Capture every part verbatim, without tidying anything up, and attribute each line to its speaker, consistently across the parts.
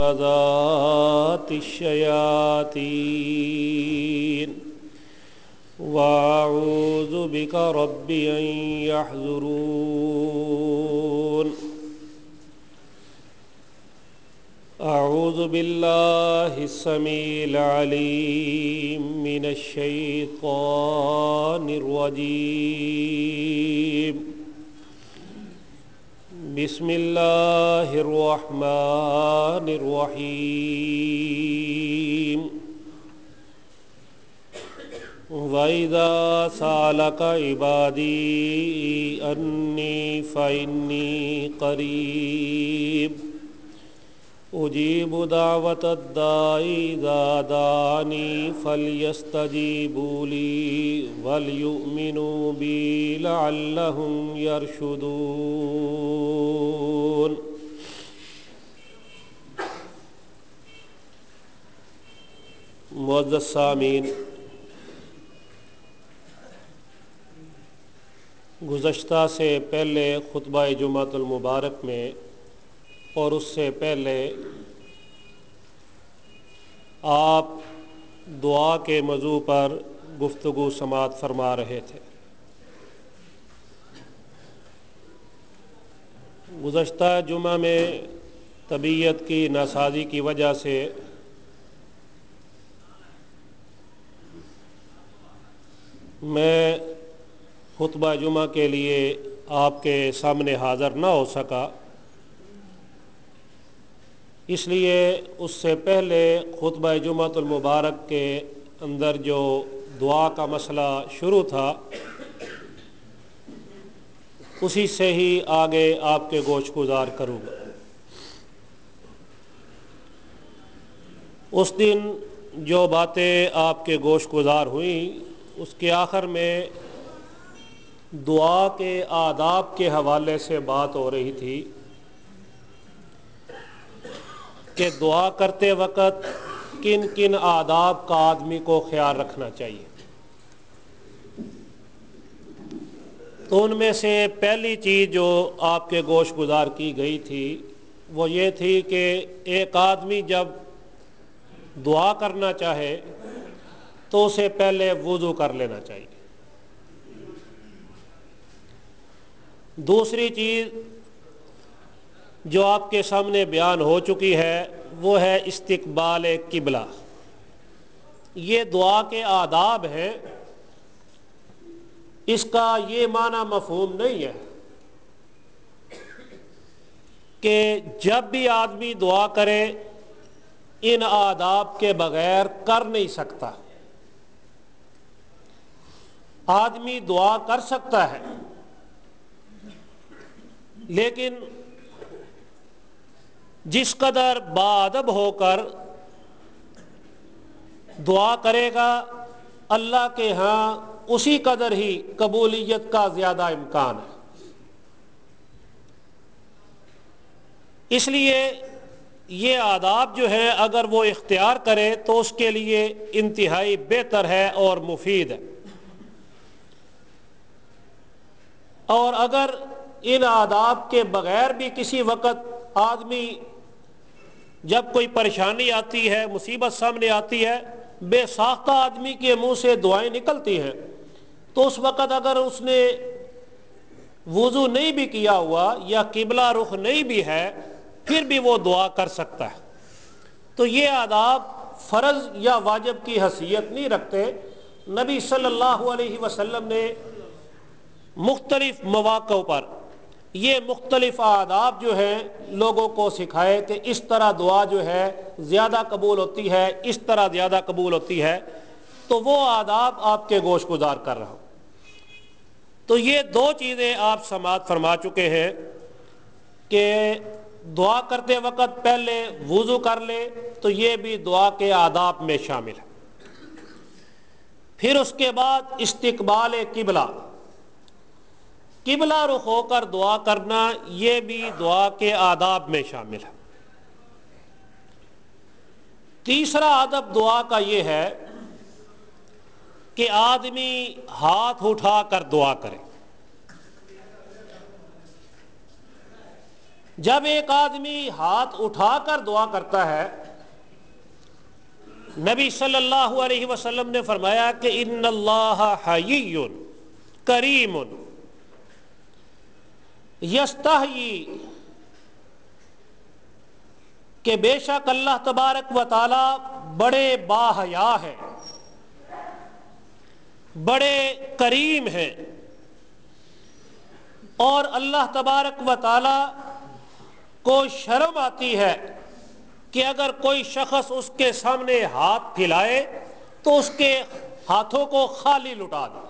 Speaker 1: ذات الشياطين وأعوذ بك رب أن يحضرون أعوذ بالله السميع العليم من الشيطان الرجيم بسم الله الرحمن الرحيم وَإِذَا سَأَلَكَ عِبَادِي أَنِّي فَإِنِّي قَرِيبٌ أُجِيبُ دَعْوَةَ الدَّاعِ إِذَا دَعَانِ فَلْيَسْتَجِيبُوا لِي وَلْيُؤْمِنُوا بِي لَعَلَّهُمْ يَرْشُدُونَ۔ معزز سامعین، گزشتہ سے پہلے خطبہ جمعۃ المبارک میں اور اس سے پہلے آپ دعا کے موضوع پر گفتگو سماعت فرما رہے تھے۔ گزشتہ جمعہ میں طبیعت کی ناسازی کی وجہ سے میں خطبہ جمعہ کے لیے آپ کے سامنے حاضر نہ ہو سکا، اس لیے اس سے پہلے خطبہ جمعۃ المبارک کے اندر جو دعا کا مسئلہ شروع تھا اسی سے ہی آگے آپ کے گوش گزار کروں گا۔ اس دن جو باتیں آپ کے گوش گزار ہوئیں اس کے آخر میں دعا کے آداب کے حوالے سے بات ہو رہی تھی کہ دعا کرتے وقت کن کن آداب کا آدمی کو خیال رکھنا چاہیے۔ تو ان میں سے پہلی چیز جو آپ کے گوش گزار کی گئی تھی وہ یہ تھی کہ ایک آدمی جب دعا کرنا چاہے تو اسے پہلے وضو کر لینا چاہیے۔ دوسری چیز جو آپ کے سامنے بیان ہو چکی ہے وہ ہے استقبال قبلہ۔ یہ دعا کے آداب ہیں، اس کا یہ معنی مفہوم نہیں ہے کہ جب بھی آدمی دعا کرے ان آداب کے بغیر کر نہیں سکتا۔ آدمی دعا کر سکتا ہے لیکن جس قدر باادب ہو کر دعا کرے گا اللہ کے ہاں اسی قدر ہی قبولیت کا زیادہ امکان ہے۔ اس لیے یہ آداب جو ہے اگر وہ اختیار کرے تو اس کے لیے انتہائی بہتر ہے اور مفید ہے، اور اگر ان آداب کے بغیر بھی کسی وقت آدمی جب کوئی پریشانی آتی ہے، مصیبت سامنے آتی ہے، بے ساختہ آدمی کے منہ سے دعائیں نکلتی ہیں، تو اس وقت اگر اس نے وضو نہیں بھی کیا ہوا یا قبلہ رخ نہیں بھی ہے پھر بھی وہ دعا کر سکتا ہے۔ تو یہ آداب فرض یا واجب کی حیثیت نہیں رکھتے۔ نبی صلی اللہ علیہ وسلم نے مختلف مواقع پر یہ مختلف آداب جو ہیں لوگوں کو سکھائے کہ اس طرح دعا جو ہے زیادہ قبول ہوتی ہے، اس طرح زیادہ قبول ہوتی ہے، تو وہ آداب آپ کے گوش گزار کر رہا ہوں۔ تو یہ دو چیزیں آپ سماعت فرما چکے ہیں کہ دعا کرتے وقت پہلے وضو کر لے، تو یہ بھی دعا کے آداب میں شامل ہے۔ پھر اس کے بعد استقبال قبلہ، قبلہ رخ ہو کر دعا کرنا، یہ بھی دعا کے آداب میں شامل ہے۔ تیسرا ادب دعا کا یہ ہے کہ آدمی ہاتھ اٹھا کر دعا کرے۔ جب ایک آدمی ہاتھ اٹھا کر دعا کرتا ہے، نبی صلی اللہ علیہ وسلم نے فرمایا کہ ان اللہ حیی کریم یستحیی، کہ بے شک اللہ تبارک و تعالی بڑے باحیا ہیں، بڑے کریم ہیں، اور اللہ تبارک و تعالی کو شرم آتی ہے کہ اگر کوئی شخص اس کے سامنے ہاتھ پھیلائے تو اس کے ہاتھوں کو خالی لٹا دے۔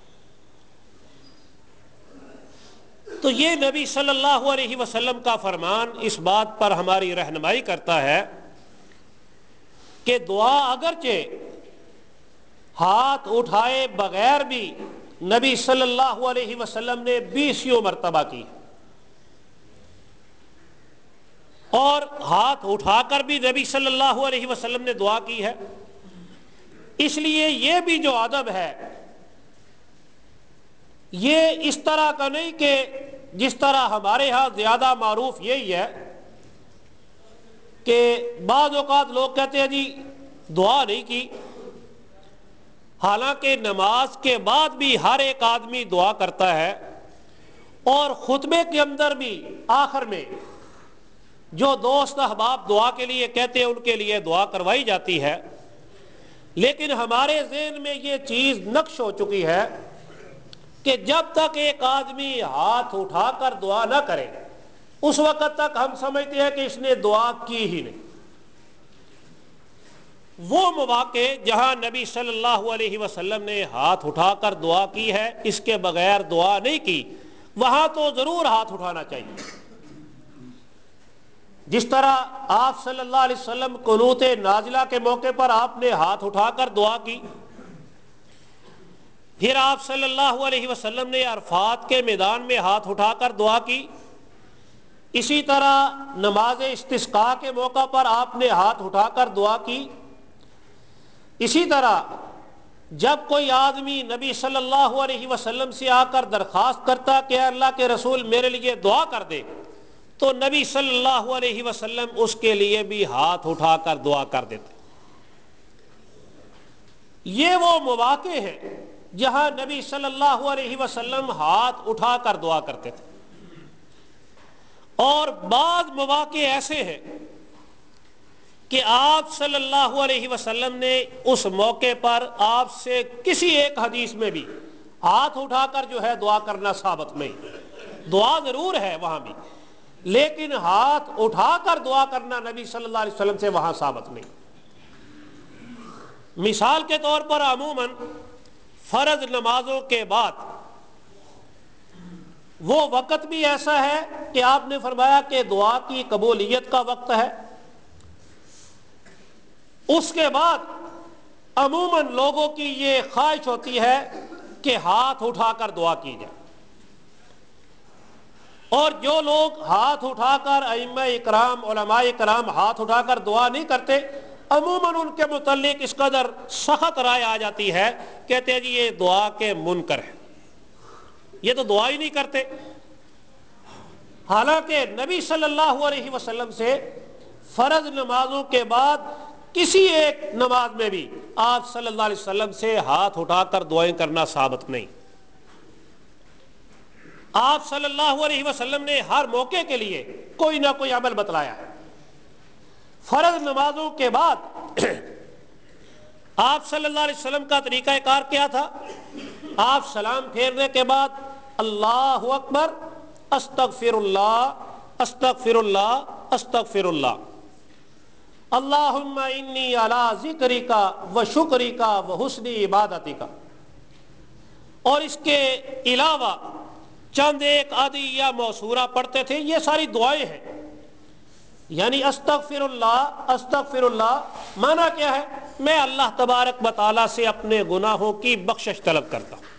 Speaker 1: تو یہ نبی صلی اللہ علیہ وسلم کا فرمان اس بات پر ہماری رہنمائی کرتا ہے کہ دعا اگرچہ ہاتھ اٹھائے بغیر بھی نبی صلی اللہ علیہ وسلم نے بیسیوں مرتبہ کی، اور ہاتھ اٹھا کر بھی نبی صلی اللہ علیہ وسلم نے دعا کی ہے۔ اس لیے یہ بھی جو ادب ہے یہ اس طرح کا نہیں کہ جس طرح ہمارے ہاں زیادہ معروف یہی ہے کہ بعض اوقات لوگ کہتے ہیں جی دعا نہیں کی، حالانکہ نماز کے بعد بھی ہر ایک آدمی دعا کرتا ہے، اور خطبے کے اندر بھی آخر میں جو دوست احباب دعا کے لیے کہتے ہیں ان کے لیے دعا کروائی جاتی ہے، لیکن ہمارے ذہن میں یہ چیز نقش ہو چکی ہے کہ جب تک ایک آدمی ہاتھ اٹھا کر دعا نہ کرے اس وقت تک ہم سمجھتے ہیں کہ اس نے دعا کی ہی نہیں۔ وہ مواقع جہاں نبی صلی اللہ علیہ وسلم نے ہاتھ اٹھا کر دعا کی ہے، اس کے بغیر دعا نہیں کی، وہاں تو ضرور ہاتھ اٹھانا چاہیے۔ جس طرح آپ صلی اللہ علیہ وسلم قنوت نازلہ کے موقع پر آپ نے ہاتھ اٹھا کر دعا کی، پھر آپ صلی اللہ علیہ وسلم نے عرفات کے میدان میں ہاتھ اٹھا کر دعا کی، اسی طرح نماز استسقاء کے موقع پر آپ نے ہاتھ اٹھا کر دعا کی، اسی طرح جب کوئی آدمی نبی صلی اللہ علیہ وسلم سے آ کر درخواست کرتا کہ اے اللہ کے رسول میرے لیے دعا کر دے، تو نبی صلی اللہ علیہ وسلم اس کے لیے بھی ہاتھ اٹھا کر دعا کر دیتے۔ یہ وہ مواقع ہیں جہاں نبی صلی اللہ علیہ وسلم ہاتھ اٹھا کر دعا کرتے تھے، اور بعض مواقع ایسے ہیں کہ آپ صلی اللہ علیہ وسلم نے اس موقع پر آپ سے کسی ایک حدیث میں بھی ہاتھ اٹھا کر جو ہے دعا کرنا ثابت نہیں۔ دعا ضرور ہے وہاں بھی، لیکن ہاتھ اٹھا کر دعا کرنا نبی صلی اللہ علیہ وسلم سے وہاں ثابت نہیں۔ مثال کے طور پر عموماً فرض نمازوں کے بعد وہ وقت بھی ایسا ہے کہ آپ نے فرمایا کہ دعا کی قبولیت کا وقت ہے، اس کے بعد عموماً لوگوں کی یہ خواہش ہوتی ہے کہ ہاتھ اٹھا کر دعا کی جائے، اور جو لوگ ہاتھ اٹھا کر ائمہ اکرام علماء اکرام ہاتھ اٹھا کر دعا نہیں کرتے، عموماً ان کے متعلق اس قدر سخت رائے آ جاتی ہے، کہتے ہیں جی یہ دعا کے منکر ہے، یہ تو دعا ہی نہیں کرتے۔ حالانکہ نبی صلی اللہ علیہ وسلم سے فرض نمازوں کے بعد کسی ایک نماز میں بھی آپ صلی اللہ علیہ وسلم سے ہاتھ اٹھا کر دعائیں کرنا ثابت نہیں۔ آپ صلی اللہ علیہ وسلم نے ہر موقع کے لیے کوئی نہ کوئی عمل بتلایا ہے۔ فرض نمازوں کے بعد آپ صلی اللہ علیہ وسلم کا طریقہ کار کیا تھا؟ آپ سلام پھیرنے کے بعد اللہ اکبر، استغفر اللہ استغفر اللہ استغفر اللہ، اللہم انی علی ذکرک و شکرک و حسن عبادتک، اور اس کے علاوہ چند ایک آدھی یا موصورہ پڑھتے تھے۔ یہ ساری دعائیں ہیں، یعنی استغفر اللہ استغفر اللہ معنی کیا ہے؟ میں اللہ تبارک و تعالیٰ سے اپنے گناہوں کی بخشش طلب کرتا ہوں۔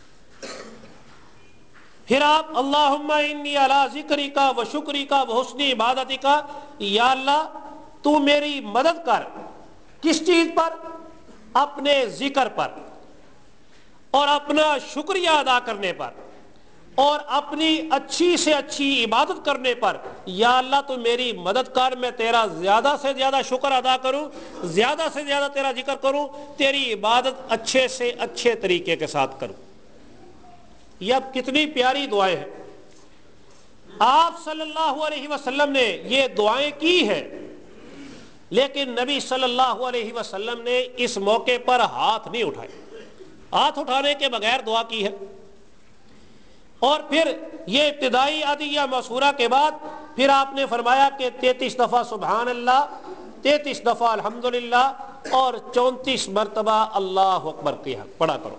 Speaker 1: پھر آپ اللہم انی علی ذکرک و شکرک و حسن عبادتک، یا اللہ تو میری مدد کر، کس چیز پر؟ اپنے ذکر پر اور اپنا شکریہ ادا کرنے پر، اور اپنی اچھی سے اچھی عبادت کرنے پر یا اللہ تو میری مدد کر، میں تیرا زیادہ سے زیادہ شکر ادا کروں، زیادہ سے زیادہ تیرا ذکر کروں، تیری عبادت اچھے سے اچھے طریقے کے ساتھ کروں۔ یہ اب کتنی پیاری دعائیں ہیں، آپ صلی اللہ علیہ وسلم نے یہ دعائیں کی ہیں، لیکن نبی صلی اللہ علیہ وسلم نے اس موقع پر ہاتھ نہیں اٹھائے، ہاتھ اٹھانے کے بغیر دعا کی ہے۔ اور پھر یہ ابتدائی عدیہ مسورہ کے بعد پھر آپ نے فرمایا کہ تینتیس دفعہ سبحان اللہ، تینتیس دفعہ الحمدللہ اور چونتیس مرتبہ اللہ اکبر کیا پڑھا کرو۔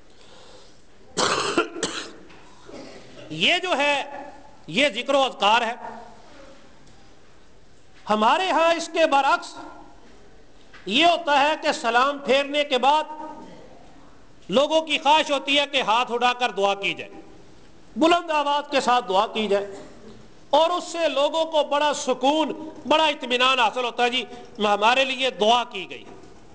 Speaker 1: یہ جو ہے یہ ذکر و اذکار ہے۔ ہمارے ہاں اس کے برعکس یہ ہوتا ہے کہ سلام پھیرنے کے بعد لوگوں کی خواہش ہوتی ہے کہ ہاتھ اٹھا کر دعا کی جائے، بلند آواز کے ساتھ دعا کی جائے، اور اس سے لوگوں کو بڑا سکون، بڑا اطمینان حاصل ہوتا ہے، جی ہمارے لیے دعا کی گئی۔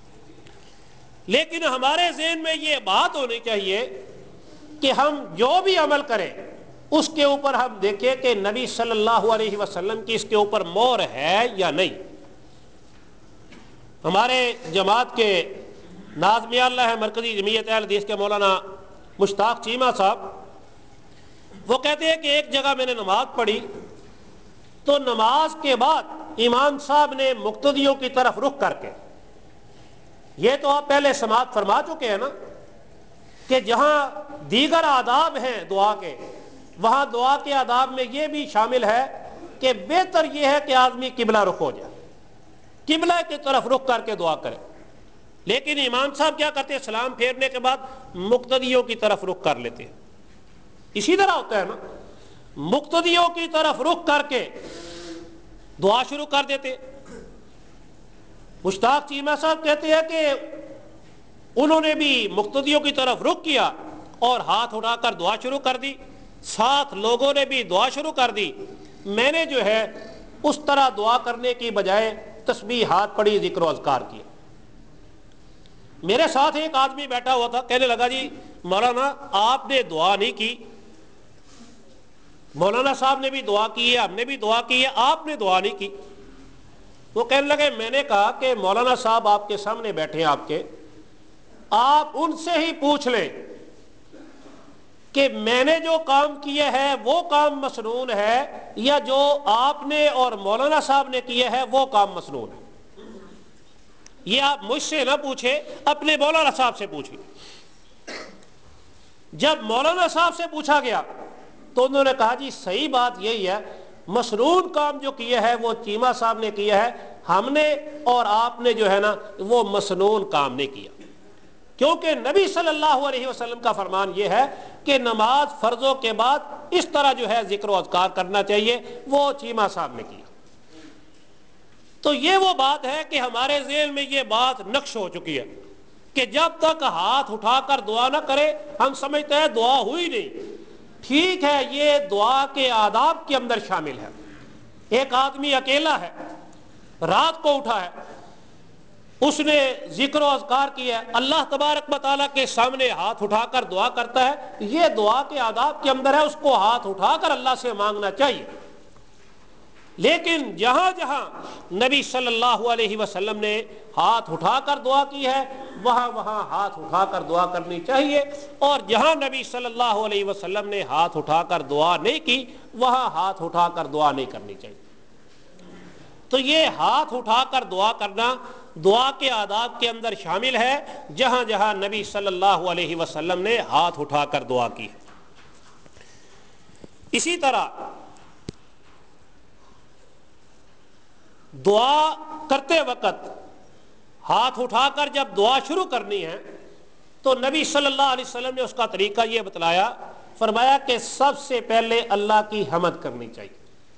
Speaker 1: لیکن ہمارے ذہن میں یہ بات ہونی چاہیے کہ ہم جو بھی عمل کریں اس کے اوپر ہم دیکھیں کہ نبی صلی اللہ علیہ وسلم کی اس کے اوپر مہر ہے یا نہیں۔ ہمارے جماعت کے ناظم اللہ ہے مرکزی جمعیت اہل حدیث کے مولانا مشتاق چیمہ صاحب، وہ کہتے ہیں کہ ایک جگہ میں نے نماز پڑھی تو نماز کے بعد امام صاحب نے مقتدیوں کی طرف رخ کر کے، یہ تو آپ پہلے سماعت فرما چکے ہیں نا کہ جہاں دیگر آداب ہیں دعا کے، وہاں دعا کے آداب میں یہ بھی شامل ہے کہ بہتر یہ ہے کہ آدمی قبلہ رخ ہو جائے، قبلہ کی طرف رخ کر کے دعا کرے۔ لیکن امام صاحب کیا کرتے ہیں، سلام پھیرنے کے بعد مقتدیوں کی طرف رخ کر لیتے ہیں۔ اسی طرح ہوتا ہے نا، مقتدیوں کی طرف رخ کر کے دعا شروع کر دیتے۔ مشتاق چیمہ صاحب کہتے ہیں کہ انہوں نے بھی مقتدیوں کی طرف رخ کیا اور ہاتھ اٹھا کر دعا شروع کر دی، ساتھ لوگوں نے بھی دعا شروع کر دی۔ میں نے جو ہے اس طرح دعا کرنے کی بجائے تسبیحات پڑھی، ذکر و اذکار کیا۔ میرے ساتھ ایک آدمی بیٹھا ہوا تھا، کہنے لگا جی مولانا آپ نے دعا نہیں کی، مولانا صاحب نے بھی دعا کی ہے، ہم نے بھی دعا کی ہے، آپ نے دعا نہیں کی۔ وہ کہنے لگے میں نے کہا کہ مولانا صاحب آپ کے سامنے بیٹھے ہیں، آپ کے آپ ان سے ہی پوچھ لیں کہ میں نے جو کام کیے ہے وہ کام مسنون ہے یا جو آپ نے اور مولانا صاحب نے کیے ہے وہ کام مسنون ہے۔ یہ آپ مجھ سے نہ پوچھیں، اپنے مولانا صاحب سے پوچھیں۔ جب مولانا صاحب سے پوچھا گیا تو انہوں نے کہا جی صحیح بات یہی ہے، مسنون کام جو کیا ہے وہ چیمہ صاحب نے کیا ہے، ہم نے اور آپ نے جو ہے نا وہ مسنون کام نہیں کیا، کیونکہ نبی صلی اللہ علیہ وسلم کا فرمان یہ ہے کہ نماز فرضوں کے بعد اس طرح جو ہے ذکر و اذکار کرنا چاہیے، وہ چیمہ صاحب نے کیا۔ تو یہ وہ بات ہے کہ ہمارے ذہن میں یہ بات نقش ہو چکی ہے کہ جب تک ہاتھ اٹھا کر دعا نہ کرے ہم سمجھتے ہیں دعا ہوئی نہیں۔ ٹھیک ہے، یہ دعا کے آداب کے اندر شامل ہے۔ ایک آدمی اکیلا ہے، رات کو اٹھا ہے، اس نے ذکر و اذکار کیا ہے، اللہ تبارک و تعالیٰ کے سامنے ہاتھ اٹھا کر دعا کرتا ہے، یہ دعا کے آداب کے اندر ہے، اس کو ہاتھ اٹھا کر اللہ سے مانگنا چاہیے۔ لیکن جہاں جہاں نبی صلی اللہ علیہ وسلم نے ہاتھ اٹھا کر دعا کی ہے وہاں وہاں ہاتھ اٹھا کر دعا کرنی چاہیے، اور جہاں نبی صلی اللہ علیہ وسلم نے ہاتھ اٹھا کر دعا نہیں کی وہاں ہاتھ اٹھا کر دعا نہیں کرنی چاہیے۔ تو یہ ہاتھ اٹھا کر دعا کرنا دعا کے آداب کے اندر شامل ہے، جہاں جہاں نبی صلی اللہ علیہ وسلم نے ہاتھ اٹھا کر دعا کی۔ اسی طرح دعا کرتے وقت ہاتھ اٹھا کر جب دعا شروع کرنی ہے تو نبی صلی اللہ علیہ وسلم نے اس کا طریقہ یہ بتلایا، فرمایا کہ سب سے پہلے اللہ کی حمد کرنی چاہیے،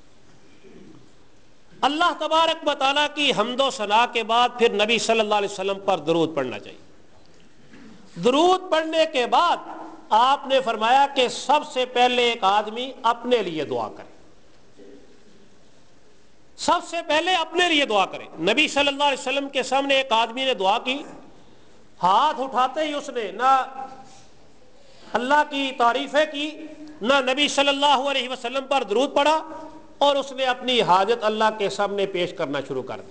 Speaker 1: اللہ تبارک و تعالیٰ کی حمد و ثنا کے بعد پھر نبی صلی اللہ علیہ وسلم پر درود پڑھنا چاہیے۔ درود پڑھنے کے بعد آپ نے فرمایا کہ سب سے پہلے ایک آدمی اپنے لیے دعا کرے، سب سے پہلے اپنے لیے دعا کرے۔ نبی صلی اللہ علیہ وسلم کے سامنے ایک آدمی نے دعا کی، ہاتھ اٹھاتے ہی اس نے نہ اللہ کی تعریفیں کی نہ نبی صلی اللہ علیہ وسلم پر درود پڑھا اور اس نے اپنی حاجت اللہ کے سامنے پیش کرنا شروع کر دی۔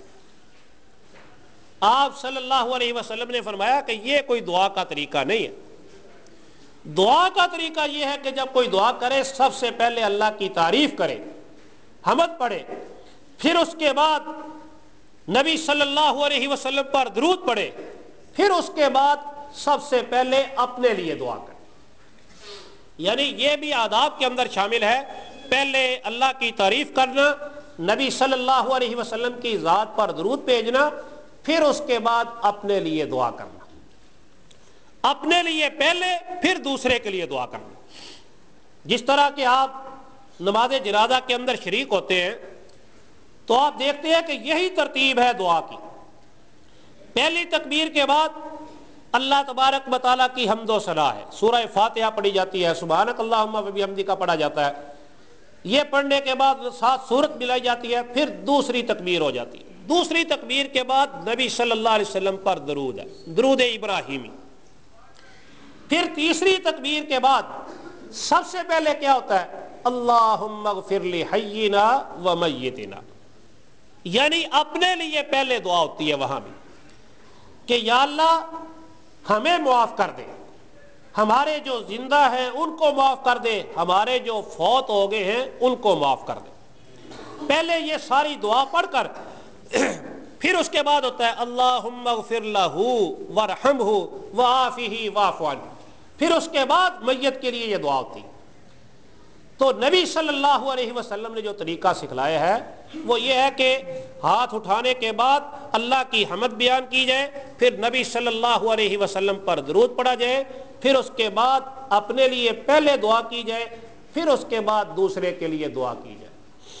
Speaker 1: آپ صلی اللہ علیہ وسلم نے فرمایا کہ یہ کوئی دعا کا طریقہ نہیں ہے۔ دعا کا طریقہ یہ ہے کہ جب کوئی دعا کرے سب سے پہلے اللہ کی تعریف کرے، حمد پڑھے، پھر اس کے بعد نبی صلی اللہ علیہ وسلم پر درود پڑھے، پھر اس کے بعد سب سے پہلے اپنے لیے دعا کرے۔ یعنی یہ بھی آداب کے اندر شامل ہے، پہلے اللہ کی تعریف کرنا، نبی صلی اللہ علیہ وسلم کی ذات پر درود بھیجنا، پھر اس کے بعد اپنے لیے دعا کرنا، اپنے لیے پہلے پھر دوسرے کے لیے دعا کرنا۔ جس طرح کہ آپ نماز جنازہ کے اندر شریک ہوتے ہیں تو آپ دیکھتے ہیں کہ یہی ترتیب ہے دعا کی۔ پہلی تکبیر کے بعد اللہ تبارک و تعالیٰ کی حمد و ثنا ہے، سورہ فاتحہ پڑھی جاتی ہے، سبحانک اللہم و بحمدک کا پڑھا جاتا ہے۔ یہ پڑھنے کے بعد ساتھ سورت ملائی جاتی ہے، پھر دوسری تکبیر ہو جاتی ہے۔ دوسری تکبیر کے بعد نبی صلی اللہ علیہ وسلم پر درود ہے، درود ابراہیمی۔ پھر تیسری تکبیر کے بعد سب سے پہلے کیا ہوتا ہے؟ اللہم اغفر لحینا و میتنا، یعنی اپنے لیے پہلے دعا ہوتی ہے وہاں بھی کہ یا اللہ ہمیں معاف کر دے، ہمارے جو زندہ ہیں ان کو معاف کر دے، ہمارے جو فوت ہو گئے ہیں ان کو معاف کر دے۔ پہلے یہ ساری دعا پڑھ کر پھر اس کے بعد ہوتا ہے اللہم اغفر لہ وارحمہ وعافہ واعف عنہ، پھر اس کے بعد میت کے لیے یہ دعا ہوتی ہے۔ تو نبی صلی اللہ علیہ وسلم نے جو طریقہ سکھلایا ہے وہ یہ ہے کہ ہاتھ اٹھانے کے بعد اللہ کی حمد بیان کی جائے، پھر نبی صلی اللہ علیہ وسلم پر درود پڑھا جائے، پھر اس کے بعد اپنے لیے پہلے دعا کی جائے، پھر اس کے بعد دوسرے کے لیے دعا کی جائے۔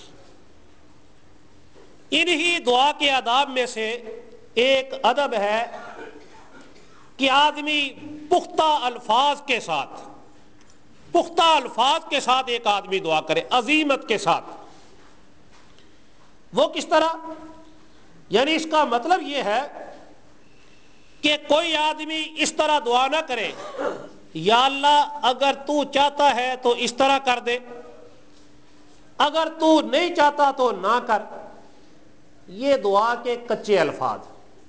Speaker 1: انہی دعا کے آداب میں سے ایک ادب ہے کہ آدمی پختہ الفاظ کے ساتھ پختہ الفاظ کے ساتھ ایک آدمی دعا کرے، عزیمت کے ساتھ۔ وہ کس طرح؟ یعنی اس کا مطلب یہ ہے کہ کوئی آدمی اس طرح دعا نہ کرے یا اللہ اگر تو چاہتا ہے تو اس طرح کر دے، اگر تو نہیں چاہتا تو نہ کر۔ یہ دعا کے کچے الفاظ۔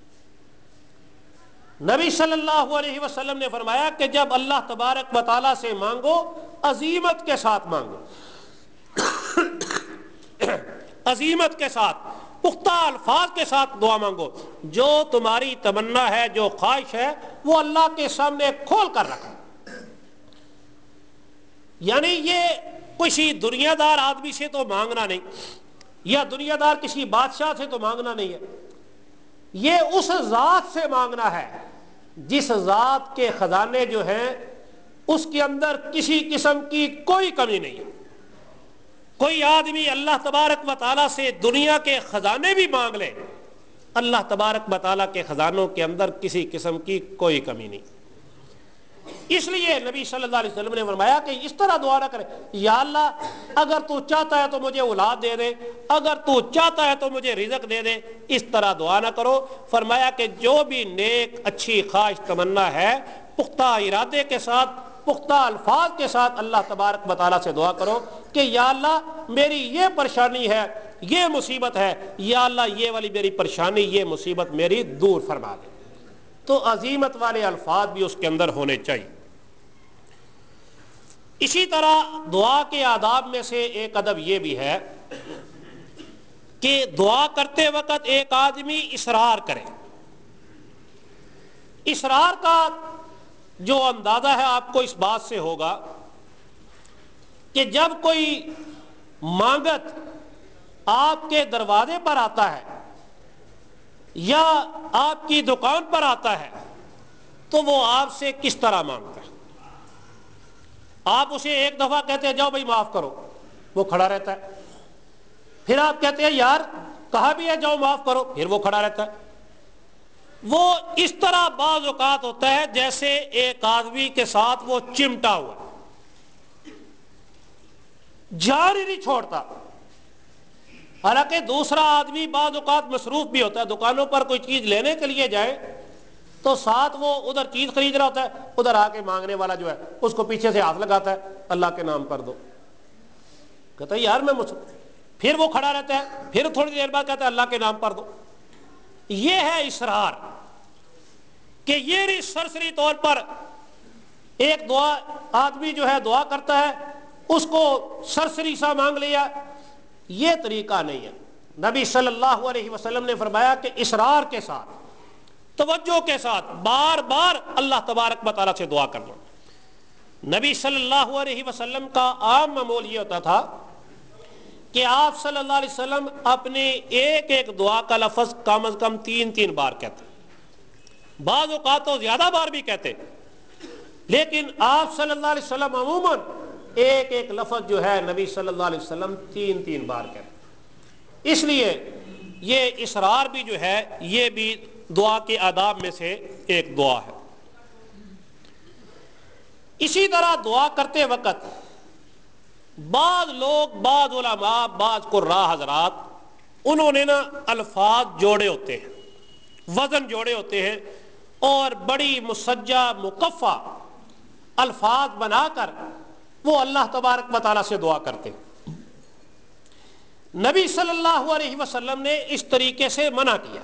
Speaker 1: نبی صلی اللہ علیہ وسلم نے فرمایا کہ جب اللہ تبارک و تعالیٰ سے مانگو عزیمت کے ساتھ مانگو، عزیمت کے ساتھ، پختہ الفاظ کے ساتھ دعا مانگو۔ جو تمہاری تمنا ہے، جو خواہش ہے، وہ اللہ کے سامنے کھول کر رکھو۔ یعنی یہ کسی دنیا دار آدمی سے تو مانگنا نہیں، یا دنیا دار کسی بادشاہ سے تو مانگنا نہیں ہے، یہ اس ذات سے مانگنا ہے جس ذات کے خزانے جو ہیں اس کے اندر کسی قسم کی کوئی کمی نہیں ہے۔ کوئی آدمی اللہ تبارک و تعالیٰ سے دنیا کے خزانے بھی مانگ لے، اللہ تبارک و تعالیٰ کے خزانوں کے اندر کسی قسم کی کوئی کمی نہیں۔ اس لیے نبی صلی اللہ علیہ وسلم نے فرمایا کہ اس طرح دعا نہ کرے، یا اللہ اگر تو چاہتا ہے تو مجھے اولاد دے دے، اگر تو چاہتا ہے تو مجھے رزق دے دے، اس طرح دعا نہ کرو۔ فرمایا کہ جو بھی نیک اچھی خواہش تمنا ہے پختہ ارادے کے ساتھ، پختہ الفاظ کے ساتھ اللہ تبارک و تعالیٰ سے دعا کرو کہ یا اللہ میری یہ پریشانی ہے، یہ مصیبت ہے، یا اللہ یہ والی میری پریشانی، یہ مصیبت میری دور فرما دے۔ تو عزیمت والے الفاظ بھی اس کے اندر ہونے چاہیے۔ اسی طرح دعا کے آداب میں سے ایک ادب یہ بھی ہے کہ دعا کرتے وقت ایک آدمی اصرار کرے۔ اصرار کا جو اندازہ ہے آپ کو اس بات سے ہوگا کہ جب کوئی مانگت آپ کے دروازے پر آتا ہے یا آپ کی دکان پر آتا ہے تو وہ آپ سے کس طرح مانگتا ہے؟ آپ اسے ایک دفعہ کہتے ہیں جاؤ بھائی معاف کرو، وہ کھڑا رہتا ہے۔ پھر آپ کہتے ہیں یار کہا بھی ہے جاؤ معاف کرو، پھر وہ کھڑا رہتا ہے۔ وہ اس طرح بعض اوقات ہوتا ہے جیسے ایک آدمی کے ساتھ وہ چمٹا ہوا، جان ہی نہیں چھوڑتا۔ حالانکہ دوسرا آدمی بعض اوقات مصروف بھی ہوتا ہے، دکانوں پر کوئی چیز لینے کے لیے جائے تو ساتھ وہ ادھر چیز خرید رہا ہوتا ہے، ادھر آ کے مانگنے والا جو ہے اس کو پیچھے سے ہاتھ لگاتا ہے، اللہ کے نام پر دو، کہتا ہے یار میں مجھ... پھر وہ کھڑا رہتا ہے، پھر تھوڑی دیر بعد کہتا ہے اللہ کے نام پر دو۔ یہ ہے اصرار، کہ یہ نہیں سرسری طور پر ایک دعا آدمی جو ہے دعا کرتا ہے اس کو سرسری سا مانگ لیا، یہ طریقہ نہیں ہے۔ نبی صلی اللہ علیہ وسلم نے فرمایا کہ اصرار کے ساتھ، توجہ کے ساتھ بار بار اللہ تبارک و تعالیٰ سے دعا کرنا۔ نبی صلی اللہ علیہ وسلم کا عام معمول یہ ہوتا تھا کہ آپ صلی اللہ علیہ وسلم اپنے ایک ایک دعا کا لفظ کم از کم تین تین بار کہتے، بعض اوقات تو زیادہ بار بھی کہتے، لیکن آپ صلی اللہ علیہ وسلم عموماً ایک ایک لفظ جو ہے نبی صلی اللہ علیہ وسلم تین تین بار کہتے۔ اس لیے یہ اصرار بھی جو ہے یہ بھی دعا کے آداب میں سے ایک دعا ہے۔ اسی طرح دعا کرتے وقت بعض لوگ، بعض علماء، بعض قراء حضرات، انہوں نے نا الفاظ جوڑے ہوتے ہیں، وزن جوڑے ہوتے ہیں، اور بڑی مسجع مقفع الفاظ بنا کر وہ اللہ تبارک و تعالیٰ سے دعا کرتے ہیں۔ نبی صلی اللہ علیہ وسلم نے اس طریقے سے منع کیا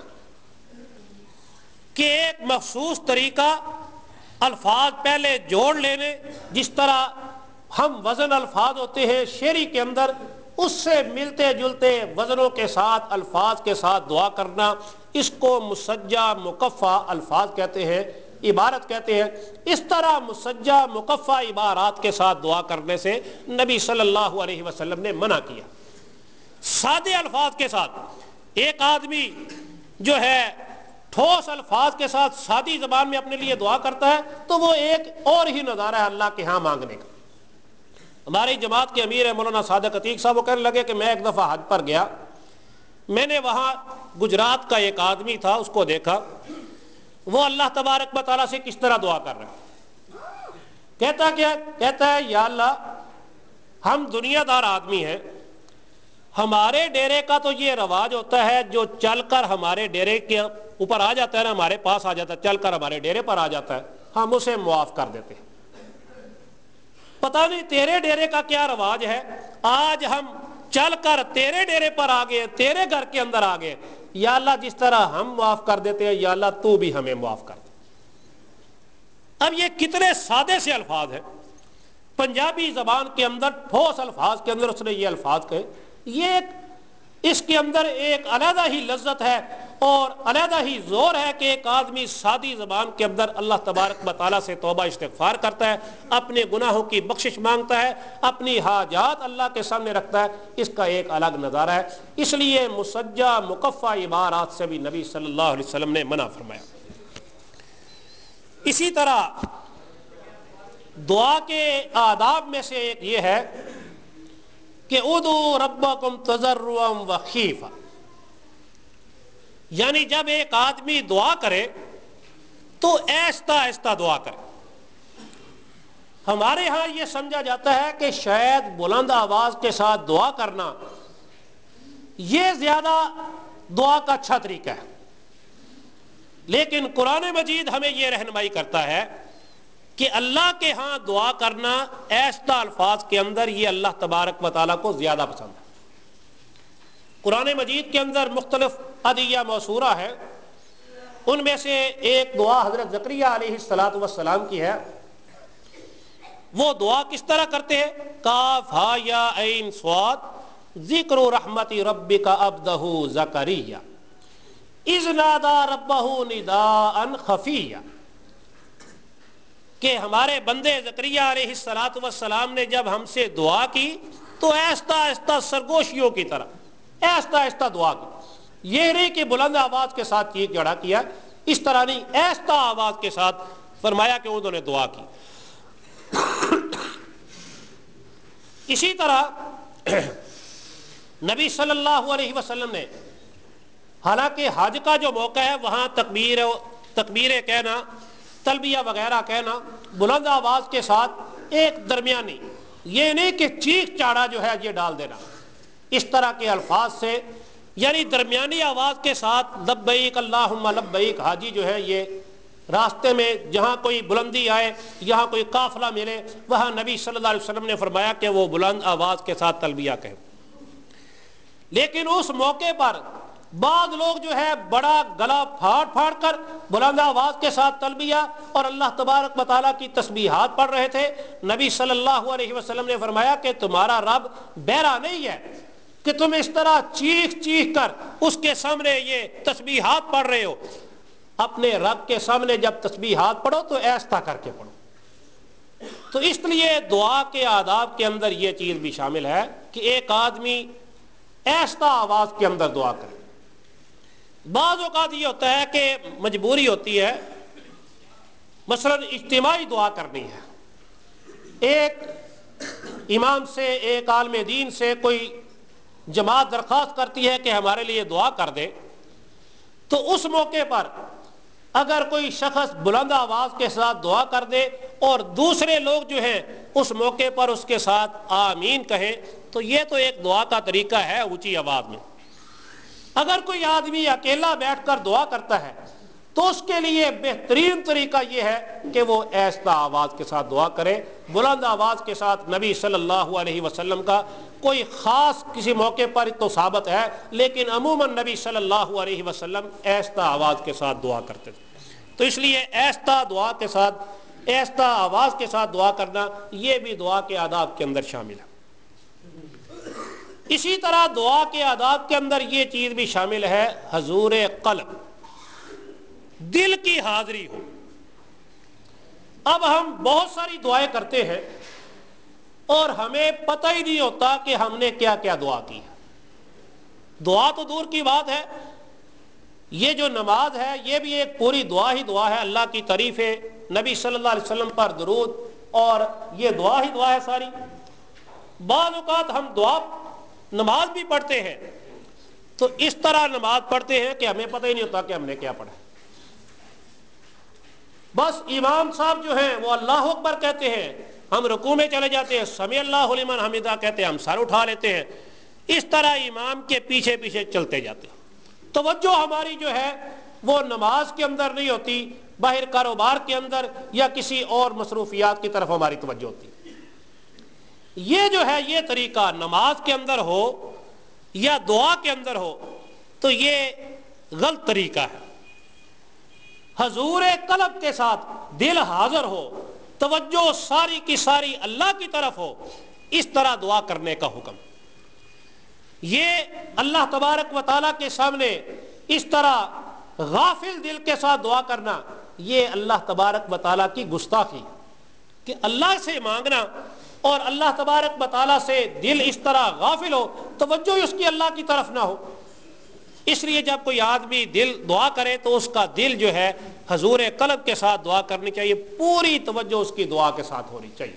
Speaker 1: کہ ایک مخصوص طریقہ الفاظ پہلے جوڑ لینے، جس طرح ہم وزن الفاظ ہوتے ہیں شعری کے اندر، اس سے ملتے جلتے وزنوں کے ساتھ الفاظ کے ساتھ دعا کرنا، اس کو مسجع مقفع الفاظ کہتے ہیں، عبارت کہتے ہیں۔ اس طرح مسجع مقفع عبارات کے ساتھ دعا کرنے سے نبی صلی اللہ علیہ وسلم نے منع کیا۔ سادے الفاظ کے ساتھ ایک آدمی جو ہے ٹھوس الفاظ کے ساتھ سادی زبان میں اپنے لیے دعا کرتا ہے تو وہ ایک اور ہی نظارہ ہے اللہ کے ہاں مانگنے کا۔ ہماری جماعت کے امیر ہے مولانا صادق عتیق صاحب، وہ کہنے لگے کہ میں ایک دفعہ حج پر گیا، میں نے وہاں گجرات کا ایک آدمی تھا، اس کو دیکھا وہ اللہ تبارک و تعالیٰ سے کس طرح دعا کر رہا ہے۔ کہتا کیا؟ کہتا ہے یا اللہ ہم دنیا دار آدمی ہیں، ہمارے ڈیرے کا تو یہ رواج ہوتا ہے جو چل کر ہمارے ڈیرے کے اوپر آ جاتا ہے نا، ہمارے پاس آ جاتا ہے، چل کر ہمارے ڈیرے پر آ جاتا ہے، ہم اسے معاف کر دیتے ہیں۔ پتہ نہیں تیرے ڈیرے کا کیا رواج ہے، آج ہم چل کر تیرے ڈیرے پر آ گئے، تیرے گھر کے اندر آ گئے، یا اللہ جس طرح ہم معاف کر دیتے ہیں یا اللہ تو بھی ہمیں معاف کر دے۔ اب یہ کتنے سادے سے الفاظ ہیں، پنجابی زبان کے اندر ٹھوس الفاظ کے اندر اس نے یہ الفاظ کہے، یہ ایک اس کے اندر ایک علیحدہ ہی لذت ہے اور علیحدہ ہی زور ہے کہ ایک آدمی سادی زبان کے اندر اللہ تبارک و تعالیٰ سے توبہ استغفار کرتا ہے، اپنے گناہوں کی بخشش مانگتا ہے، اپنی حاجات اللہ کے سامنے رکھتا ہے، اس کا ایک الگ نظارہ ہے۔ اس لیے مسجع مقفع عبارات سے بھی نبی صلی اللہ علیہ وسلم نے منع فرمایا۔ اسی طرح دعا کے آداب میں سے ایک یہ ہے کہ ادعوا ربکم تضرعا وخیفا، یعنی جب ایک آدمی دعا کرے تو آہستہ آہستہ دعا کرے۔ ہمارے ہاں یہ سمجھا جاتا ہے کہ شاید بلند آواز کے ساتھ دعا کرنا یہ زیادہ دعا کا اچھا طریقہ ہے، لیکن قرآن مجید ہمیں یہ رہنمائی کرتا ہے کہ اللہ کے ہاں دعا کرنا آہستہ الفاظ کے اندر یہ اللہ تبارک و تعالیٰ کو زیادہ پسند ہے۔ قرآن مجید کے اندر مختلف ادعیہ موصورہ ہے، ان میں سے ایک دعا حضرت زکریا علیہ الصلاۃ والسلام کی ہے۔ وہ دعا کس طرح کرتے ہیں؟ کاف ہا یا عین صاد ذکر رحمت ربک عبدہ زکریا اذ نادی ربہ نداء خفیا، کہ ہمارے بندے زکریا علیہ الصلاۃ والسلام نے جب ہم سے دعا کی تو آہستہ آہستہ سرگوشیوں کی طرح آہستہ آہستہ دعا کی، یہ نہیں کہ بلند آواز کے ساتھ چیخ چڑھا کیا، اس طرح نہیں، آہستہ آواز کے ساتھ فرمایا کہ انہوں نے دعا کی۔ اسی طرح نبی صلی اللہ علیہ وسلم نے، حالانکہ حج کا جو موقع ہے وہاں تکبیر تکبیریں کہنا، تلبیہ وغیرہ کہنا بلند آواز کے ساتھ ایک درمیانی، یہ نہیں کہ چیخ چاڑا جو ہے یہ ڈال دینا، اس طرح کے الفاظ سے، یعنی درمیانی آواز کے ساتھ لبیک اللہم لبیک حاجی جو ہے یہ راستے میں جہاں کوئی بلندی آئے، یہاں کوئی قافلہ ملے، وہاں نبی صلی اللہ علیہ وسلم نے فرمایا کہ وہ بلند آواز کے ساتھ تلبیہ کہیں۔ لیکن اس موقع پر بعض لوگ جو ہے بڑا گلا پھاڑ پھاڑ کر بلند آواز کے ساتھ تلبیہ اور اللہ تبارک و تعالیٰ کی تسبیحات پڑھ رہے تھے۔ نبی صلی اللہ علیہ وسلم نے فرمایا کہ تمہارا رب بہرا نہیں ہے کہ تم اس طرح چیخ چیخ کر اس کے سامنے یہ تسبیحات پڑھ رہے ہو۔ اپنے رب کے سامنے جب تسبیحات پڑھو تو ایسا کر کے پڑھو۔ تو اس لیے دعا کے آداب کے اندر یہ چیز بھی شامل ہے کہ ایک آدمی ایسا آواز کے اندر دعا کرے۔ بعض اوقات یہ ہوتا ہے کہ مجبوری ہوتی ہے، مثلا اجتماعی دعا کرنی ہے، ایک امام سے، ایک عالم دین سے کوئی جماعت درخواست کرتی ہے کہ ہمارے لیے دعا کر دے، تو اس موقع پر اگر کوئی شخص بلند آواز کے ساتھ دعا کر دے اور دوسرے لوگ جو ہیں اس موقع پر اس کے ساتھ آمین کہیں تو یہ تو ایک دعا کا طریقہ ہے اونچی آواز میں۔ اگر کوئی آدمی اکیلا بیٹھ کر دعا کرتا ہے تو اس کے لیے بہترین طریقہ یہ ہے کہ وہ ایسا آواز کے ساتھ دعا کرے۔ بلند آواز کے ساتھ نبی صلی اللہ علیہ وسلم کا کوئی خاص کسی موقع پر تو ثابت ہے، لیکن عموماً نبی صلی اللہ علیہ وسلم ایسا آواز کے ساتھ دعا کرتے تھے۔ تو اس لیے ایسا دعا کے ساتھ، ایسا آواز کے ساتھ دعا کرنا یہ بھی دعا کے آداب کے اندر شامل ہے۔ اسی طرح دعا کے آداب کے اندر یہ چیز بھی شامل ہے حضور قلب، دل کی حاضری ہو۔ اب ہم بہت ساری دعائیں کرتے ہیں اور ہمیں پتہ ہی نہیں ہوتا کہ ہم نے کیا کیا دعا کی ہے۔ دعا تو دور کی بات ہے، یہ جو نماز ہے یہ بھی ایک پوری دعا ہی دعا ہے، اللہ کی تعریف ہے، نبی صلی اللہ علیہ وسلم پر درود، اور یہ دعا ہی دعا ہے ساری۔ بعض اوقات ہم دعا نماز بھی پڑھتے ہیں تو اس طرح نماز پڑھتے ہیں کہ ہمیں پتہ ہی نہیں ہوتا کہ ہم نے کیا پڑھا۔ بس امام صاحب جو ہیں وہ اللہ اکبر کہتے ہیں، ہم رکوع میں چلے جاتے ہیں، سمیع اللہ لمن حمدہ کہتے ہیں، ہم سر اٹھا لیتے ہیں، اس طرح امام کے پیچھے پیچھے چلتے جاتے ہیں۔ توجہ ہماری جو ہے وہ نماز کے اندر نہیں ہوتی، باہر کاروبار کے اندر یا کسی اور مصروفیات کی طرف ہماری توجہ ہوتی ہے۔ یہ جو ہے یہ طریقہ نماز کے اندر ہو یا دعا کے اندر ہو تو یہ غلط طریقہ ہے۔ حضور قلب کے ساتھ دل حاضر ہو، توجہ ساری کی ساری اللہ کی طرف ہو، اس طرح دعا کرنے کا حکم۔ یہ اللہ تبارک و تعالیٰ کے سامنے اس طرح غافل دل کے ساتھ دعا کرنا یہ اللہ تبارک و تعالیٰ کی گستاخی کہ اللہ سے مانگنا اور اللہ تبارک و تعالیٰ سے دل اس طرح غافل ہو، توجہ اس کی اللہ کی طرف نہ ہو۔ اس لیے جب کوئی آدمی دل دعا کرے تو اس کا دل جو ہے حضور قلب کے ساتھ دعا کرنی چاہیے، پوری توجہ اس کی دعا کے ساتھ ہونی چاہیے۔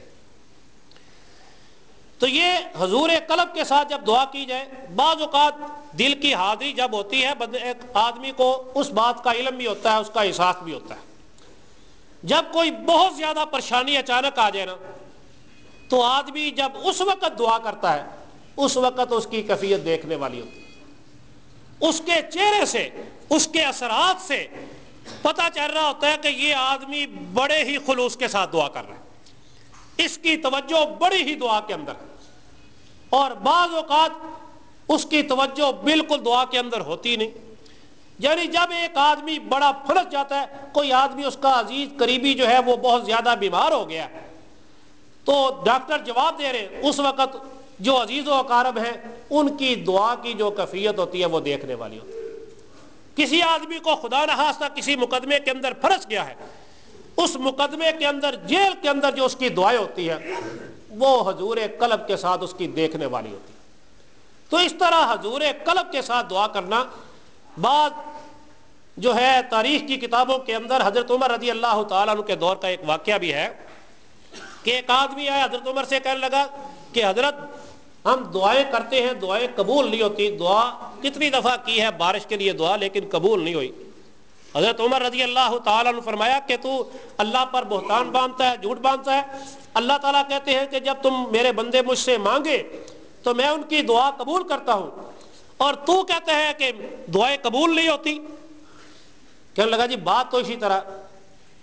Speaker 1: تو یہ حضور قلب کے ساتھ جب دعا کی جائے، بعض اوقات دل کی حاضری جب ہوتی ہے ایک آدمی کو اس بات کا علم بھی ہوتا ہے، اس کا احساس بھی ہوتا ہے۔ جب کوئی بہت زیادہ پریشانی اچانک آ جائے نا تو آدمی جب اس وقت دعا کرتا ہے اس وقت اس کی کیفیت دیکھنے والی ہوتی ہے، اس کے چہرے سے، اس کے اثرات سے پتہ چل رہا ہوتا ہے کہ یہ آدمی بڑے ہی خلوص کے ساتھ دعا کر رہا ہے، اس کی توجہ بڑی ہی دعا کے اندر ہے۔ اور بعض اوقات اس کی توجہ بالکل دعا کے اندر ہوتی نہیں، یعنی جب ایک آدمی بڑا پھنس جاتا ہے، کوئی آدمی اس کا عزیز قریبی جو ہے وہ بہت زیادہ بیمار ہو گیا تو ڈاکٹر جواب دے رہے، اس وقت جو عزیز و اقارب ہیں ان کی دعا کی جو کیفیت ہوتی ہے وہ دیکھنے والی ہوتی ہے۔ کسی آدمی کو خدا نخواستہ کسی مقدمے کے اندر پھنس گیا ہے، اس مقدمے کے اندر، جیل کے اندر جو اس کی دعائیں ہوتی ہیں وہ حضور قلب کے ساتھ اس کی دیکھنے والی ہوتی ہے۔ تو اس طرح حضور قلب کے ساتھ دعا کرنا، بعض جو ہے تاریخ کی کتابوں کے اندر حضرت عمر رضی اللہ تعالیٰ عنہ کے دور کا ایک واقعہ بھی ہے کہ ایک آدمی آیا حضرت عمر سے کہنے لگا کہ حضرت ہم دعائیں کرتے ہیں، دعائیں قبول نہیں ہوتی، دعا کتنی دفعہ کی ہے بارش کے لیے دعا لیکن قبول نہیں ہوئی۔ حضرت عمر رضی اللہ تعالیٰ عنہ فرمایا کہ تو اللہ پر بہتان باندھتا ہے، جھوٹ باندھتا ہے۔ اللہ تعالیٰ کہتے ہیں کہ جب تم میرے بندے مجھ سے مانگے تو میں ان کی دعا قبول کرتا ہوں، اور تو کہتا ہے کہ دعائیں قبول نہیں ہوتی۔ کہنے لگا جی بات تو اسی طرح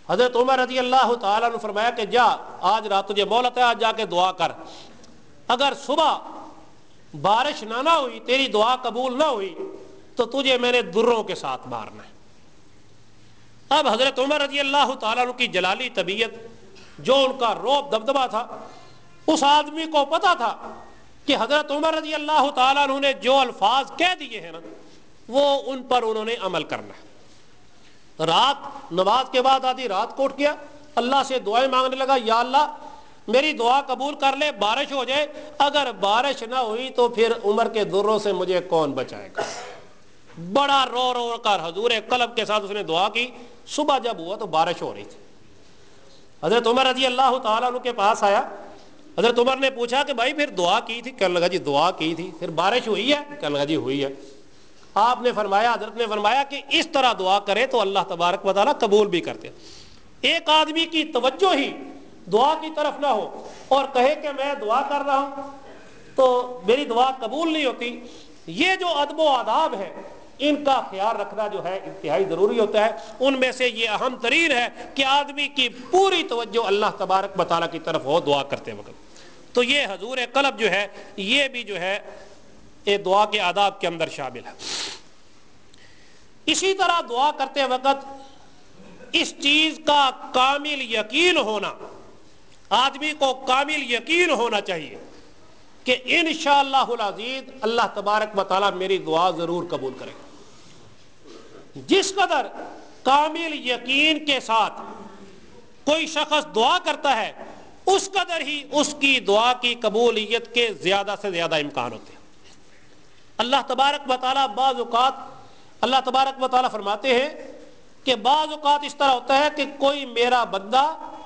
Speaker 1: حضرت عمر رضی اللہ تعالیٰ نے فرمایا کہ جا آج رات تجھے مہلت ہے، آج جا کے دعا کر، اگر صبح بارش نہ نہ ہوئی، تیری دعا قبول نہ ہوئی تو تجھے میں نے دروں کے ساتھ مارنا ہے۔ اب حضرت عمر رضی اللہ تعالیٰ عنہ کی جلالی طبیعت، جو ان کا رعب دبدبا تھا، اس آدمی کو پتا تھا کہ حضرت عمر رضی اللہ تعالیٰ عنہ نے جو الفاظ کہہ دیے ہیں نا، وہ ان پر انہوں نے عمل کرنا ہے۔ رات نماز کے بعد آدھی رات کو اٹھ گیا، اللہ سے دعائیں مانگنے لگا، یا اللہ میری دعا قبول کر لے، بارش ہو جائے، اگر بارش نہ ہوئی تو پھر عمر کے دروں سے مجھے کون بچائے گا۔ بڑا رو رو کر حضور قلب کے ساتھ اس نے دعا کی۔ صبح جب ہوا تو بارش ہو رہی تھی۔ حضرت عمر رضی اللہ تعالیٰ عنہ کے پاس آیا، حضرت عمر نے پوچھا کہ بھائی پھر دعا کی تھی؟ کہنے لگا جی دعا کی تھی۔ پھر بارش ہوئی ہے؟ کہنے لگا جی ہوئی ہے۔ آپ نے فرمایا، حضرت نے فرمایا کہ اس طرح دعا کرے تو اللہ تبارک و تعالیٰ قبول بھی کرتے ہیں۔ ایک آدمی کی توجہ ہی دعا کی طرف نہ ہو اور کہے کہ میں دعا کر رہا ہوں تو میری دعا قبول نہیں ہوتی، یہ جو ادب و آداب ہے ان کا خیال رکھنا جو ہے انتہائی ضروری ہوتا ہے۔ ان میں سے یہ اہم ترین ہے کہ آدمی کی پوری توجہ اللہ تبارک و تعالیٰ کی طرف ہو دعا کرتے وقت۔ تو یہ حضور قلب جو ہے یہ بھی جو ہے یہ دعا کے آداب کے اندر شامل ہے۔ اسی طرح دعا کرتے وقت اس چیز کا کامل یقین ہونا، آدمی کو کامل یقین ہونا چاہیے کہ انشاءاللہ العزیز اللہ تبارک و تعالیٰ میری دعا ضرور قبول کرے گا۔ جس قدر کامل یقین کے ساتھ کوئی شخص دعا کرتا ہے، اس قدر ہی اس کی دعا کی قبولیت کے زیادہ سے زیادہ امکان ہوتے ہیں۔ اللہ تبارک و تعالیٰ بعض اوقات اللہ تبارک و تعالیٰ فرماتے ہیں کہ بعض اوقات اس طرح ہوتا ہے کہ کوئی میرا بندہ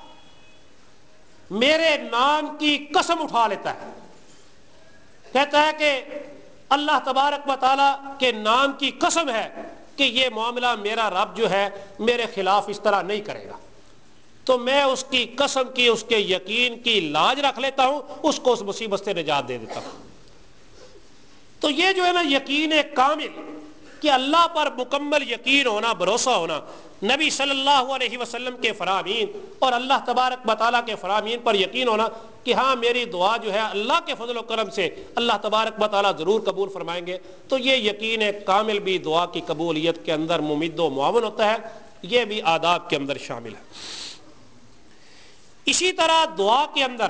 Speaker 1: میرے نام کی قسم اٹھا لیتا ہے، کہتا ہے کہ اللہ تبارک و تعالیٰ کے نام کی قسم ہے کہ یہ معاملہ میرا رب جو ہے میرے خلاف اس طرح نہیں کرے گا، تو میں اس کی قسم کی، اس کے یقین کی لاج رکھ لیتا ہوں، اس کو اس مصیبت سے نجات دے دیتا ہوں۔ تو یہ جو ہے نا یقین کامل کہ اللہ پر مکمل یقین ہونا، بھروسہ ہونا، نبی صلی اللہ علیہ وسلم کے فرامین اور اللہ تبارک و تعالیٰ کے فرامین پر یقین ہونا کہ ہاں میری دعا جو ہے اللہ کے فضل و کرم سے اللہ تبارک و تعالیٰ ضرور قبول فرمائیں گے، تو یہ یقین کامل بھی دعا کی قبولیت کے اندر ممد و معاون ہوتا ہے۔ یہ بھی آداب کے اندر شامل ہے۔ اسی طرح دعا کے اندر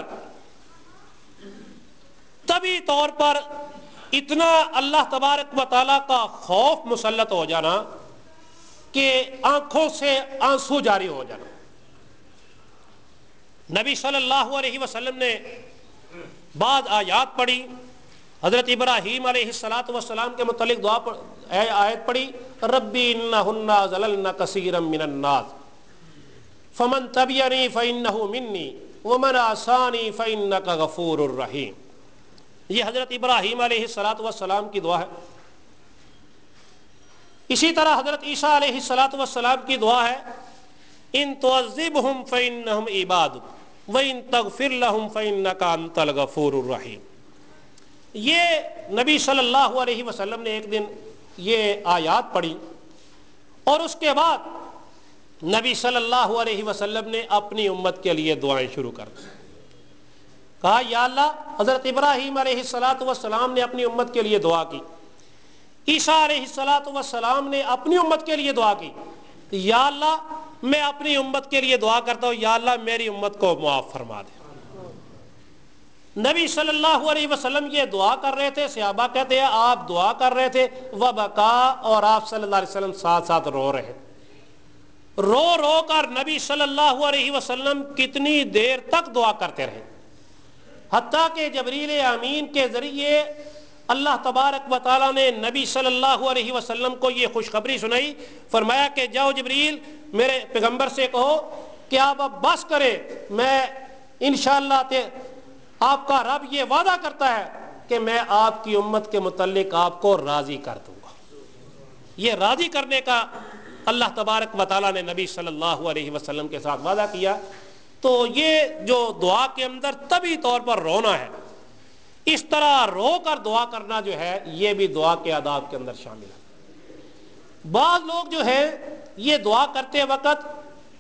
Speaker 1: طبی طور پر اتنا اللہ تبارک و تعالیٰ کا خوف مسلط ہو جانا کہ آنکھوں سے آنسو جاری ہو جانا۔ نبی صلی اللہ علیہ وسلم نے بعض آیات پڑھی، حضرت ابراہیم علیہ الصلاۃ والسلام کے متعلق دعا آیت پڑھی، ربی انہن ضللن کثیرا من الناس فمن تبعنی فانہ منی ومن عصانی فانک غفور الرحیم۔ یہ حضرت ابراہیم علیہ الصلاۃ والسلام کی دعا ہے۔ اسی طرح حضرت عیسیٰ علیہ الصلاۃ والسلام کی دعا ہے، ان تعذبہم فانہم عبادک وان تغفر لہم فانک انت الغفور الرحیم۔ یہ نبی صلی اللہ علیہ وسلم نے ایک دن یہ آیات پڑھی اور اس کے بعد نبی صلی اللہ علیہ وسلم نے اپنی امت کے لیے دعائیں شروع کر دی۔ کہا یا اللہ، حضرت ابراہیم علیہ الصلاۃ والسلام نے اپنی امت کے لیے دعا کی، عیسیٰ علیہ الصلاۃ والسلام نے اپنی امت کے لیے دعا کی، یا اللہ میں اپنی امت کے لیے دعا کرتا ہوں، یا اللہ میری امت کو معاف فرما دے۔ نبی صلی اللہ علیہ وسلم یہ دعا کر رہے تھے، صحابہ کہتے ہیں آپ دعا کر رہے تھے وبکا، اور آپ صلی اللہ علیہ وسلم ساتھ ساتھ رو رہے، رو رو کر نبی صلی اللہ علیہ وسلم کتنی دیر تک دعا کرتے رہے، حتیٰ کہ جبریل امین کے ذریعے اللہ تبارک و تعالیٰ نے نبی صلی اللہ علیہ وسلم کو یہ خوشخبری سنائی، فرمایا کہ جاؤ جبریل میرے پیغمبر سے کہو کہ آپ اب بس کریں، میں انشاءاللہ آپ کا رب یہ وعدہ کرتا ہے کہ میں آپ کی امت کے متعلق آپ کو راضی کر دوں گا۔ یہ راضی کرنے کا اللہ تبارک و تعالیٰ نے نبی صلی اللہ علیہ وسلم کے ساتھ وعدہ کیا۔ تو یہ جو دعا کے اندر طبی طور پر رونا ہے، اس طرح رو کر دعا کرنا جو ہے یہ بھی دعا کے آداب کے اندر شامل ہے۔ بعض لوگ جو ہے یہ دعا کرتے وقت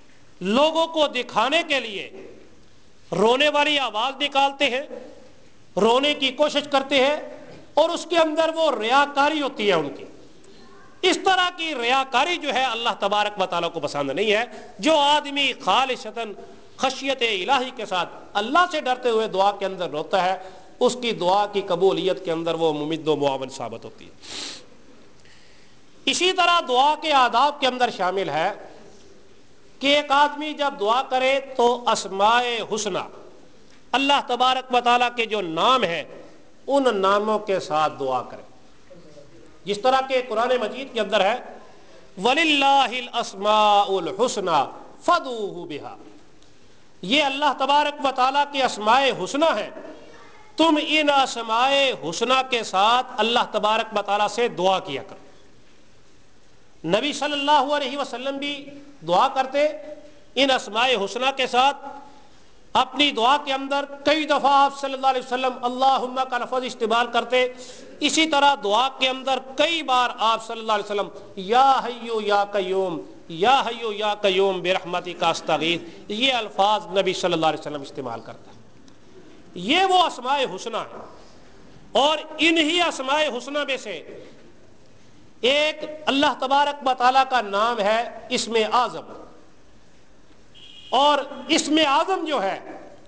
Speaker 1: لوگوں کو دکھانے کے لیے رونے والی آواز نکالتے ہیں، رونے کی کوشش کرتے ہیں، اور اس کے اندر وہ ریاکاری ہوتی ہے ان کی۔ اس طرح کی ریاکاری جو ہے اللہ تبارک و تعالیٰ کو پسند نہیں ہے۔ جو آدمی خالصتاً خشیت الہی کے ساتھ اللہ سے ڈرتے ہوئے دعا کے اندر روتا ہے، اس کی دعا کی قبولیت کے اندر وہ ممد و معاون ثابت ہوتی ہے۔ اسی طرح دعا کے آداب کے اندر شامل ہے کہ ایک آدمی جب دعا کرے تو اسماء حسنی، اللہ تبارک و تعالیٰ کے جو نام ہیں ان ناموں کے ساتھ دعا کرے، جس طرح کہ قرآن مجید کے اندر ہے وَلِلَّهِ الْأَسْمَاءُ الْحُسْنَى فَادْعُوهُ بِهَا، یہ اللہ تبارک و تعالیٰ کی اسماء حسنی ہیں، تم ان اسماء حسنی کے ساتھ اللہ تبارک و تعالیٰ سے دعا کیا کرو۔ نبی صلی اللہ علیہ وسلم بھی دعا کرتے ان اسماء حسنی کے ساتھ۔ اپنی دعا کے اندر کئی دفعہ آپ صلی اللہ علیہ وسلم اللہم کا لفظ استعمال کرتے۔ اسی طرح دعا کے اندر کئی بار آپ صلی اللہ علیہ وسلم یا حیو یا قیوم، یا حیو یا قیوم برحمتک استغیث، یہ الفاظ نبی صلی اللہ علیہ وسلم استعمال کرتا ہے۔ یہ وہ اسماء حسنی ہیں، اور انہی اسماء حسنی میں سے ایک اللہ تبارک و تعالیٰ کا نام ہے اسم اعظم۔ اور اسم اعظم جو ہے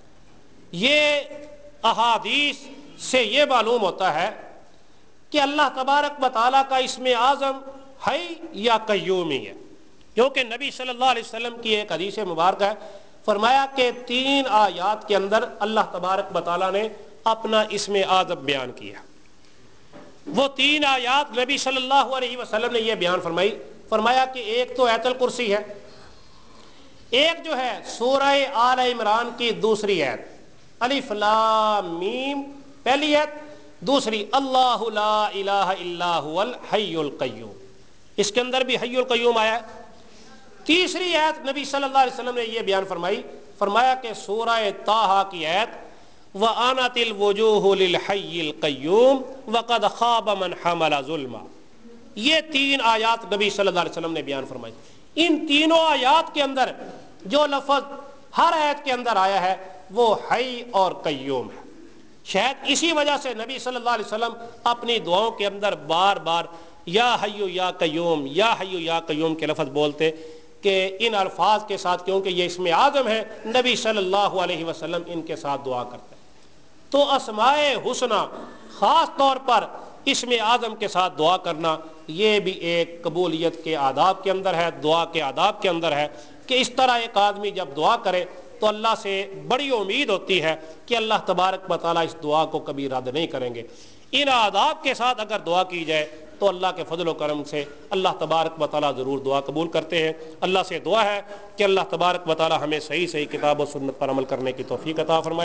Speaker 1: یہ احادیث سے یہ معلوم ہوتا ہے کہ اللہ تبارک و تعالیٰ کا اسم اعظم حی یا قیوم ہی ہے، کیونکہ نبی صلی اللہ علیہ وسلم کی ایک حدیث مبارکہ ہے، فرمایا کہ تین آیات کے اندر اللہ تبارک و تعالیٰ نے اپنا اسم اعظم بیان کیا۔ وہ تین آیات نبی صلی اللہ علیہ وسلم نے یہ بیان فرمائی، فرمایا کہ ایک تو آیت الکرسی ہے، ایک جو ہے سورہ آل عمران کی دوسری آیت الف لام میم پہلی آیت، دوسری اللہ لا الہ الا هو الحی القیوم، اس کے اندر بھی حی القیوم آیا ہے۔ تیسری آیت نبی صلی اللہ علیہ وسلم نے یہ بیان فرمائی، فرمایا کہ سورہ طٰہٰ کی آیت وَآنَتِ الْوُجُوهُ لِلْحَيِّ الْقَيُّومِ وَقَدْ خَابَ مَنْ حَمَلَ ظُلْمًا، یہ تین آیات نبی صلی اللہ علیہ وسلم نے بیان فرمائی۔ ان تینوں آیات کے اندر جو لفظ ہر آیت کے اندر آیا ہے وہ حی اور قیوم ہے۔ شاید اسی وجہ سے نبی صلی اللہ علیہ وسلم اپنی دعاؤں کے اندر بار بار یا حی یا قیوم یا حی یا قیوم کے لفظ بولتے کہ ان الفاظ کے ساتھ، کیونکہ یہ اسم اعظم ہے، نبی صلی اللہ علیہ وسلم ان کے ساتھ دعا کرتے ہیں۔ تو اسماء حسنی خاص طور پر اسم اعظم کے ساتھ دعا کرنا یہ بھی ایک قبولیت کے آداب کے اندر ہے، دعا کے آداب کے اندر ہے، کہ اس طرح ایک آدمی جب دعا کرے تو اللہ سے بڑی امید ہوتی ہے کہ اللہ تبارک و تعالیٰ اس دعا کو کبھی رد نہیں کریں گے۔ ان آداب کے ساتھ اگر دعا کی جائے تو اللہ کے فضل و کرم سے اللہ تبارک و تعالیٰ ضرور دعا قبول کرتے ہیں۔ اللہ سے دعا ہے کہ اللہ تبارک و تعالیٰ ہمیں صحیح صحیح کتاب و سنت پر عمل کرنے کی توفیق عطا فرمائے۔